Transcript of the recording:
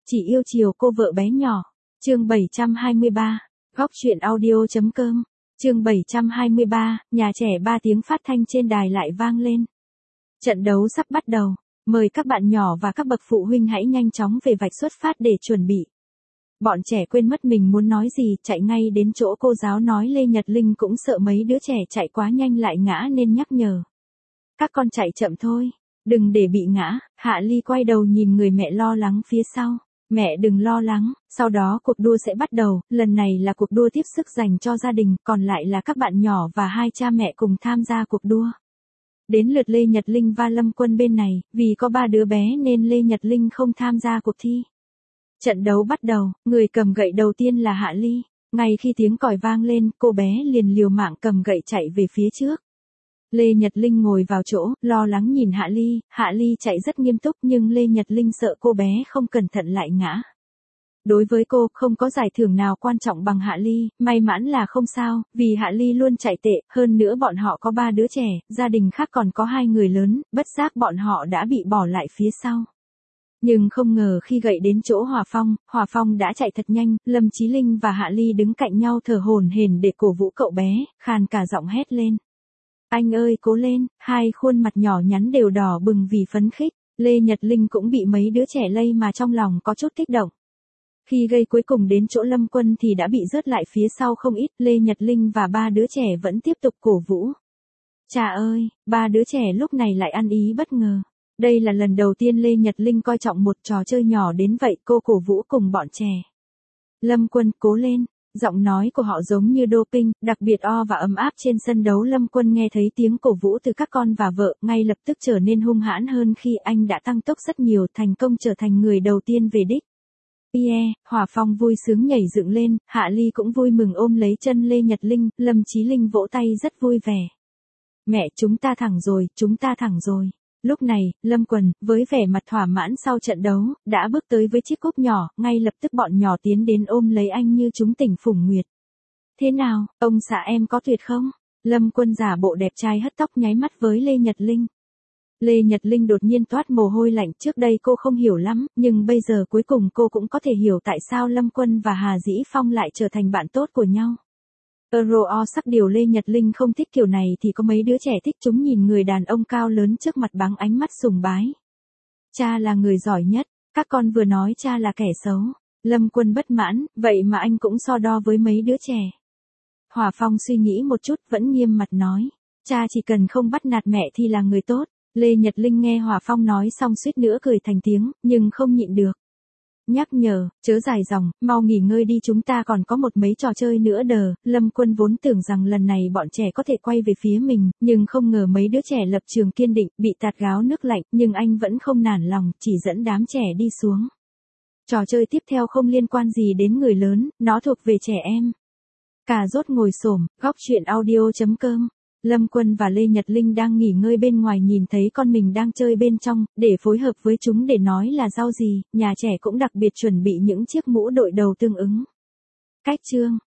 Chỉ yêu chiều cô vợ bé nhỏ. Chương 723. Góc truyện audio.com. Chương 723, nhà trẻ 3 tiếng phát thanh trên đài lại vang lên. Trận đấu sắp bắt đầu, mời các bạn nhỏ và các bậc phụ huynh hãy nhanh chóng về vạch xuất phát để chuẩn bị. Bọn trẻ quên mất mình muốn nói gì, chạy ngay đến chỗ cô giáo nói. Lê Nhật Linh cũng sợ mấy đứa trẻ chạy quá nhanh lại ngã nên nhắc nhở. Các con chạy chậm thôi, đừng để bị ngã. Hạ Ly quay đầu nhìn người mẹ lo lắng phía sau. Mẹ đừng lo lắng, sau đó cuộc đua sẽ bắt đầu, lần này là cuộc đua tiếp sức dành cho gia đình, còn lại là các bạn nhỏ và hai cha mẹ cùng tham gia cuộc đua. Đến lượt Lê Nhật Linh và Lâm Quân bên này, vì có 3 đứa bé nên Lê Nhật Linh không tham gia cuộc thi. Trận đấu bắt đầu, người cầm gậy đầu tiên là Hạ Ly. Ngay khi tiếng còi vang lên, cô bé liền liều mạng cầm gậy chạy về phía trước. Lê Nhật Linh ngồi vào chỗ, lo lắng nhìn Hạ Ly chạy rất nghiêm túc nhưng Lê Nhật Linh sợ cô bé không cẩn thận lại ngã. Đối với cô, không có giải thưởng nào quan trọng bằng Hạ Ly, may mắn là không sao, vì Hạ Ly luôn chạy tệ, hơn nữa bọn họ có 3 đứa trẻ, gia đình khác còn có 2 người lớn, bất giác bọn họ đã bị bỏ lại phía sau. Nhưng không ngờ khi gậy đến chỗ Hòa Phong đã chạy thật nhanh, Lâm Chí Linh và Hạ Ly đứng cạnh nhau thở hổn hển để cổ vũ cậu bé, khàn cả giọng hét lên. Anh ơi cố lên, hai khuôn mặt nhỏ nhắn đều đỏ bừng vì phấn khích, Lê Nhật Linh cũng bị mấy đứa trẻ lây mà trong lòng có chút kích động. Khi gây cuối cùng đến chỗ Lâm Quân thì đã bị rớt lại phía sau không ít, Lê Nhật Linh và 3 đứa trẻ vẫn tiếp tục cổ vũ. Chà ơi, 3 đứa trẻ lúc này lại ăn ý bất ngờ. Đây là lần đầu tiên Lê Nhật Linh coi trọng một trò chơi nhỏ đến vậy, cô cổ vũ cùng bọn trẻ. Lâm Quân cố lên. Giọng nói của họ giống như doping, đặc biệt và ấm áp trên sân đấu. Lâm Quân nghe thấy tiếng cổ vũ từ các con và vợ, ngay lập tức trở nên hung hãn hơn khi anh đã tăng tốc rất nhiều, thành công trở thành người đầu tiên về đích. Hòa Phong vui sướng nhảy dựng lên, Hạ Ly cũng vui mừng ôm lấy chân Lê Nhật Linh, Lâm Chí Linh vỗ tay rất vui vẻ. Mẹ, chúng ta thẳng rồi. Lúc này, Lâm Quân, với vẻ mặt thỏa mãn sau trận đấu, đã bước tới với chiếc cúp nhỏ, ngay lập tức bọn nhỏ tiến đến ôm lấy anh như chúng tỉnh phủng nguyệt. Thế nào, ông xã em có tuyệt không? Lâm Quân giả bộ đẹp trai hất tóc nháy mắt với Lê Nhật Linh. Lê Nhật Linh đột nhiên toát mồ hôi lạnh, trước đây cô không hiểu lắm, nhưng bây giờ cuối cùng cô cũng có thể hiểu tại sao Lâm Quân và Hà Dĩ Phong lại trở thành bạn tốt của nhau. Sắc điều Lê Nhật Linh không thích kiểu này thì có mấy đứa trẻ thích, chúng nhìn người đàn ông cao lớn trước mặt bằng ánh mắt sùng bái. Cha là người giỏi nhất, các con vừa nói cha là kẻ xấu. Lâm Quân bất mãn, vậy mà anh cũng so đo với mấy đứa trẻ. Hòa Phong suy nghĩ một chút vẫn nghiêm mặt nói, cha chỉ cần không bắt nạt mẹ thì là người tốt. Lê Nhật Linh nghe Hòa Phong nói xong suýt nữa cười thành tiếng, nhưng không nhịn được. Nhắc nhở, chớ dài dòng, mau nghỉ ngơi đi, chúng ta còn có mấy trò chơi nữa đờ. Lâm Quân vốn tưởng rằng lần này bọn trẻ có thể quay về phía mình, nhưng không ngờ mấy đứa trẻ lập trường kiên định, bị tạt gáo nước lạnh, nhưng anh vẫn không nản lòng, chỉ dẫn đám trẻ đi xuống. Trò chơi tiếp theo không liên quan gì đến người lớn, nó thuộc về trẻ em. Cà rốt ngồi xổm, góc truyện audio.com. Lâm Quân và Lê Nhật Linh đang nghỉ ngơi bên ngoài, nhìn thấy con mình đang chơi bên trong, để phối hợp với chúng để nói là rau gì, nhà trẻ cũng đặc biệt chuẩn bị những chiếc mũ đội đầu tương ứng. Cách chương